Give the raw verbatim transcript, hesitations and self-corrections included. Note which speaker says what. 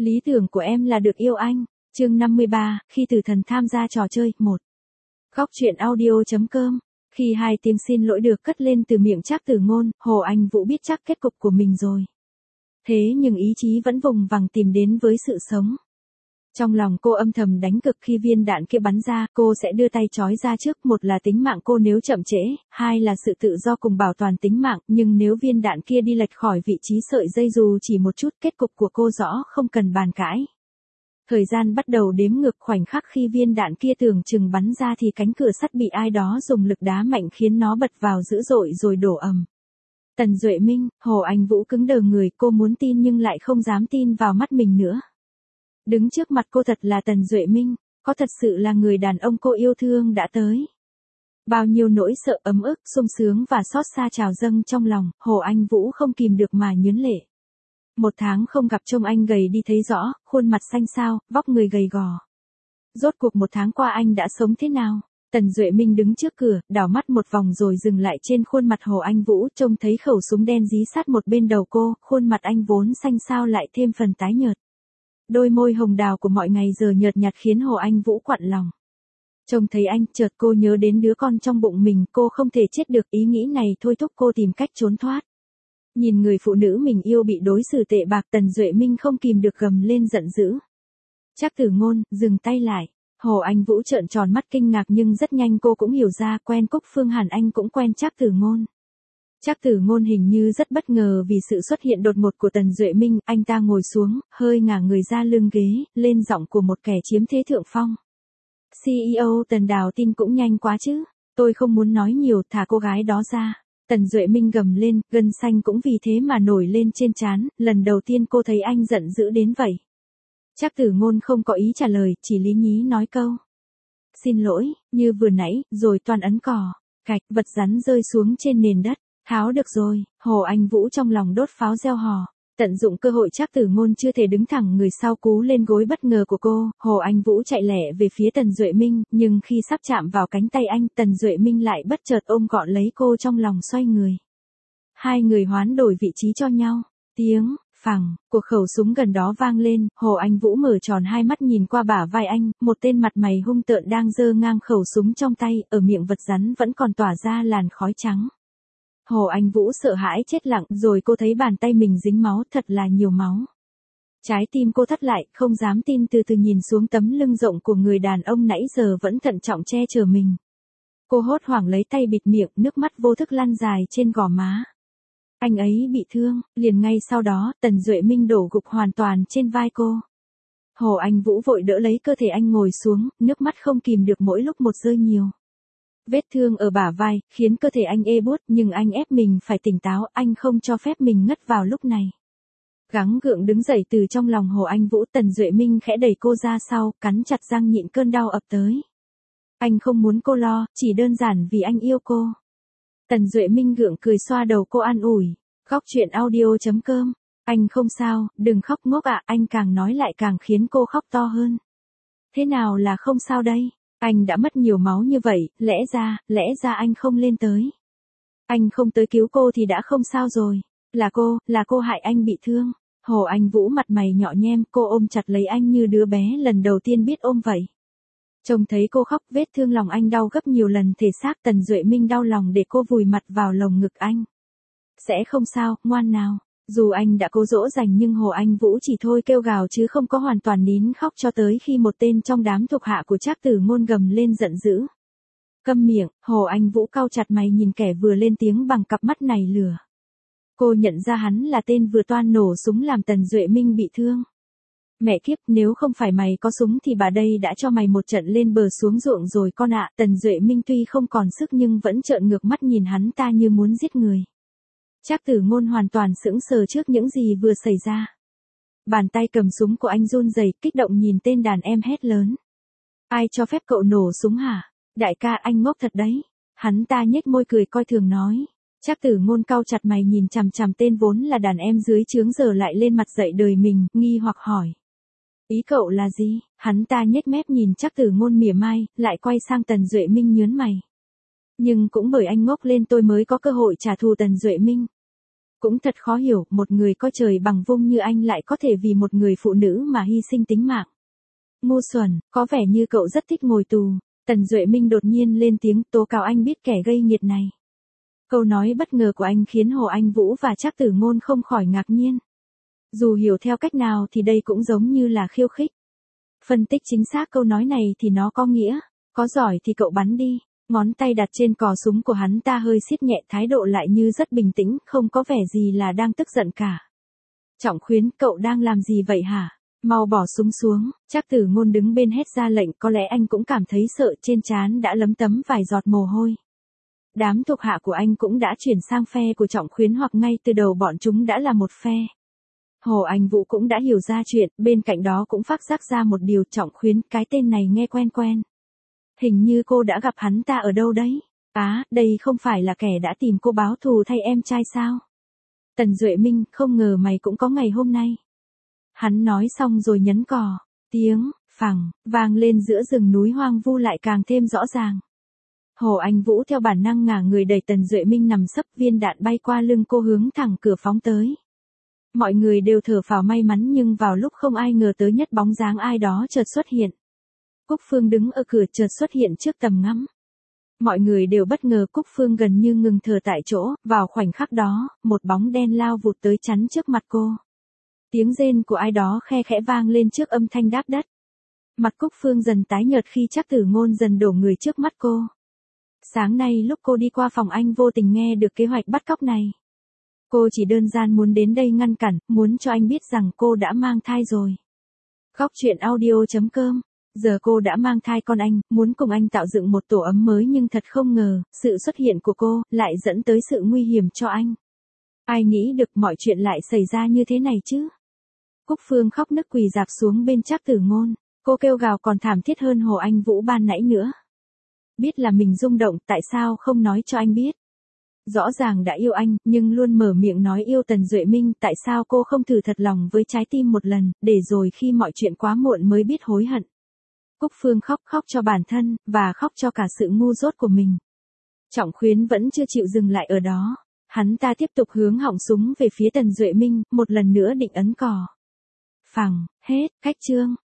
Speaker 1: Lý tưởng của em là được yêu anh. Chương năm mươi ba, khi Tử Thần tham gia trò chơi, một. Góc truyện audio.com. Khi hai tiếng xin lỗi được cất lên từ miệng Trác Tử Ngôn, Hồ Anh Vũ biết chắc kết cục của mình rồi. Thế nhưng ý chí vẫn vùng vằng tìm đến với sự sống. Trong lòng cô âm thầm đánh cực khi viên đạn kia bắn ra, cô sẽ đưa tay trói ra trước, một là tính mạng cô nếu chậm trễ, hai là sự tự do cùng bảo toàn tính mạng, nhưng nếu viên đạn kia đi lệch khỏi vị trí sợi dây dù chỉ một chút, kết cục của cô rõ không cần bàn cãi. Thời gian bắt đầu đếm ngược, khoảnh khắc khi viên đạn kia tưởng chừng bắn ra thì cánh cửa sắt bị ai đó dùng lực đá mạnh khiến nó bật vào dữ dội rồi đổ ầm. Tần Duệ Minh, Hồ Anh Vũ cứng đờ người, cô muốn tin nhưng lại không dám tin vào mắt mình nữa. Đứng trước mặt cô thật là Tần Duệ Minh, có thật sự là người đàn ông cô yêu thương đã tới. Bao nhiêu nỗi sợ, ấm ức, sung sướng và xót xa trào dâng trong lòng, Hồ Anh Vũ không kìm được mà nhướn lệ. Một tháng không gặp trông anh gầy đi thấy rõ, khuôn mặt xanh xao, vóc người gầy gò. Rốt cuộc một tháng qua anh đã sống thế nào? Tần Duệ Minh đứng trước cửa, đảo mắt một vòng rồi dừng lại trên khuôn mặt Hồ Anh Vũ, trông thấy khẩu súng đen dí sát một bên đầu cô, khuôn mặt anh vốn xanh xao lại thêm phần tái nhợt. Đôi môi hồng đào của mọi ngày giờ nhợt nhạt khiến Hồ Anh Vũ quặn lòng. Trông thấy anh, chợt cô nhớ đến đứa con trong bụng mình, cô không thể chết được, ý nghĩ này thôi thúc cô tìm cách trốn thoát. Nhìn người phụ nữ mình yêu bị đối xử tệ bạc, Tần Duệ Minh không kìm được gầm lên giận dữ. Trác Tử Ngôn, dừng tay lại. Hồ Anh Vũ trợn tròn mắt kinh ngạc nhưng rất nhanh cô cũng hiểu ra, quen Cúc Phương Hàn anh cũng quen Trác Tử Ngôn. Trác Tử Ngôn hình như rất bất ngờ vì sự xuất hiện đột ngột của Tần Duệ Minh, anh ta ngồi xuống, hơi ngả người ra lưng ghế, lên giọng của một kẻ chiếm thế thượng phong. xê e ô Tần Đào tin cũng nhanh quá chứ, tôi không muốn nói nhiều, thả cô gái đó ra. Tần Duệ Minh gầm lên, gân xanh cũng vì thế mà nổi lên trên trán, lần đầu tiên cô thấy anh giận dữ đến vậy. Trác Tử Ngôn không có ý trả lời, chỉ lý nhí nói câu. Xin lỗi, như vừa nãy, rồi toàn ấn cò, cạch, vật rắn rơi xuống trên nền đất. Tháo được rồi, Hồ Anh Vũ trong lòng đốt pháo reo hò. Tận dụng cơ hội Trác Tử Ngôn chưa thể đứng thẳng người sau cú lên gối bất ngờ của cô, Hồ Anh Vũ chạy lẹ về phía Tần Duệ Minh, nhưng khi sắp chạm vào cánh tay anh, Tần Duệ Minh lại bất chợt ôm gọn lấy cô trong lòng xoay người. Hai người hoán đổi vị trí cho nhau. Tiếng phẳng, cuộc khẩu súng gần đó vang lên, Hồ Anh Vũ mở tròn hai mắt nhìn qua bả vai anh, một tên mặt mày hung tợn đang giơ ngang khẩu súng trong tay, ở miệng vật rắn vẫn còn tỏa ra làn khói trắng. Hồ Anh Vũ sợ hãi chết lặng, rồi cô thấy bàn tay mình dính máu, thật là nhiều máu. Trái tim cô thắt lại, không dám tin, từ từ nhìn xuống tấm lưng rộng của người đàn ông nãy giờ vẫn thận trọng che chở mình. Cô hốt hoảng lấy tay bịt miệng, nước mắt vô thức lăn dài trên gò má. Anh ấy bị thương, liền ngay sau đó, Tần Duệ Minh đổ gục hoàn toàn trên vai cô. Hồ Anh Vũ vội đỡ lấy cơ thể anh ngồi xuống, nước mắt không kìm được mỗi lúc một rơi nhiều. Vết thương ở bả vai, khiến cơ thể anh ê buốt, nhưng anh ép mình phải tỉnh táo, anh không cho phép mình ngất vào lúc này. Gắng gượng đứng dậy từ trong lòng Hồ Anh Vũ, Tần Duệ Minh khẽ đẩy cô ra sau, cắn chặt răng nhịn cơn đau ập tới. Anh không muốn cô lo, chỉ đơn giản vì anh yêu cô. Tần Duệ Minh gượng cười xoa đầu cô an ủi. Góc truyện audio.com. Anh không sao, đừng khóc ngốc ạ, anh càng nói lại càng khiến cô khóc to hơn. Thế nào là không sao đây? Anh đã mất nhiều máu như vậy, lẽ ra, lẽ ra anh không lên tới. Anh không tới cứu cô thì đã không sao rồi. Là cô, là cô hại anh bị thương. Hồ Anh Vũ mặt mày nhọ nhem, cô ôm chặt lấy anh như đứa bé lần đầu tiên biết ôm vậy. Trông thấy cô khóc, vết thương lòng anh đau gấp nhiều lần thể xác, Tần Duệ Minh đau lòng để cô vùi mặt vào lồng ngực anh. Sẽ không sao, ngoan nào. Dù anh đã cố dỗ dành nhưng Hồ Anh Vũ chỉ thôi kêu gào chứ không có hoàn toàn nín khóc cho tới khi một tên trong đám thuộc hạ của Trác Tử Ngôn gầm lên giận dữ. Câm miệng, Hồ Anh Vũ cau chặt mày nhìn kẻ vừa lên tiếng bằng cặp mắt này lửa. Cô nhận ra hắn là tên vừa toan nổ súng làm Tần Duệ Minh bị thương. Mẹ kiếp, nếu không phải mày có súng thì bà đây đã cho mày một trận lên bờ xuống ruộng rồi con ạ. Tần Duệ Minh tuy không còn sức nhưng vẫn trợn ngược mắt nhìn hắn ta như muốn giết người. Trác Tử Ngôn hoàn toàn sững sờ trước những gì vừa xảy ra. Bàn tay cầm súng của anh run rẩy, kích động nhìn tên đàn em hét lớn. Ai cho phép cậu nổ súng hả? Đại ca, anh ngốc thật đấy. Hắn ta nhếch môi cười coi thường nói. Trác Tử Ngôn cau chặt mày nhìn chằm chằm tên vốn là đàn em dưới trướng giờ lại lên mặt dạy đời mình, nghi hoặc hỏi. Ý cậu là gì? Hắn ta nhếch mép nhìn Trác Tử Ngôn mỉa mai, lại quay sang Tần Duệ Minh nhớn mày. Nhưng cũng bởi anh ngốc lên tôi mới có cơ hội trả thù Tần Duệ Minh. Cũng thật khó hiểu, một người có trời bằng vung như anh lại có thể vì một người phụ nữ mà hy sinh tính mạng. Ngu xuẩn, có vẻ như cậu rất thích ngồi tù. Tần Duệ Minh đột nhiên lên tiếng tố cáo anh biết kẻ gây nghiệt này. Câu nói bất ngờ của anh khiến Hồ Anh Vũ và Trác Tử Ngôn không khỏi ngạc nhiên. Dù hiểu theo cách nào thì đây cũng giống như là khiêu khích. Phân tích chính xác câu nói này thì nó có nghĩa, có giỏi thì cậu bắn đi. Ngón tay đặt trên cò súng của hắn ta hơi siết nhẹ, thái độ lại như rất bình tĩnh, không có vẻ gì là đang tức giận cả. Trọng Khuyến, cậu đang làm gì vậy hả? Mau bỏ súng xuống. Trác Tử Ngôn đứng bên hét ra lệnh, có lẽ anh cũng cảm thấy sợ, trên trán đã lấm tấm vài giọt mồ hôi. Đám thuộc hạ của anh cũng đã chuyển sang phe của Trọng Khuyến, hoặc ngay từ đầu bọn chúng đã là một phe. Hồ Anh Vũ cũng đã hiểu ra chuyện, bên cạnh đó cũng phát giác ra một điều. Trọng Khuyến, cái tên này nghe quen quen. Hình như cô đã gặp hắn ta ở đâu đấy. Á, đây không phải là kẻ đã tìm cô báo thù thay em trai sao? Tần Duệ Minh, không ngờ mày cũng có ngày hôm nay. Hắn nói xong rồi nhấn cò. Tiếng phẳng vang lên giữa rừng núi hoang vu lại càng thêm rõ ràng. Hồ Anh Vũ theo bản năng ngả người đẩy Tần Duệ Minh nằm sấp, viên đạn bay qua lưng cô hướng thẳng cửa phóng tới. Mọi người đều thở phào may mắn, nhưng vào lúc không ai ngờ tới nhất, bóng dáng ai đó chợt xuất hiện. Cúc Phương đứng ở cửa chợt xuất hiện trước tầm ngắm. Mọi người đều bất ngờ, Cúc Phương gần như ngừng thở tại chỗ, vào khoảnh khắc đó, một bóng đen lao vụt tới chắn trước mặt cô. Tiếng rên của ai đó khe khẽ vang lên trước âm thanh đáp đất. Mặt Cúc Phương dần tái nhợt khi Trác Tử Ngôn dần đổ người trước mắt cô. Sáng nay lúc cô đi qua phòng anh vô tình nghe được kế hoạch bắt cóc này. Cô chỉ đơn giản muốn đến đây ngăn cản, muốn cho anh biết rằng cô đã mang thai rồi. Góc truyện audio chấm com. Giờ cô đã mang thai con anh, muốn cùng anh tạo dựng một tổ ấm mới, nhưng thật không ngờ, sự xuất hiện của cô lại dẫn tới sự nguy hiểm cho anh. Ai nghĩ được mọi chuyện lại xảy ra như thế này chứ? Cúc Phương khóc nức quỳ rạp xuống bên Trác Tử Ngôn. Cô kêu gào còn thảm thiết hơn Hồ Anh Vũ ban nãy nữa. Biết là mình rung động, tại sao không nói cho anh biết? Rõ ràng đã yêu anh, nhưng luôn mở miệng nói yêu Tần Duệ Minh, tại sao cô không thử thật lòng với trái tim một lần, để rồi khi mọi chuyện quá muộn mới biết hối hận. Cúc Phương khóc, khóc cho bản thân, và khóc cho cả sự ngu dốt của mình. Trọng Khuyến vẫn chưa chịu dừng lại ở đó. Hắn ta tiếp tục hướng họng súng về phía Tần Duệ Minh, một lần nữa định ấn cò. Phẳng, hết, cách chương.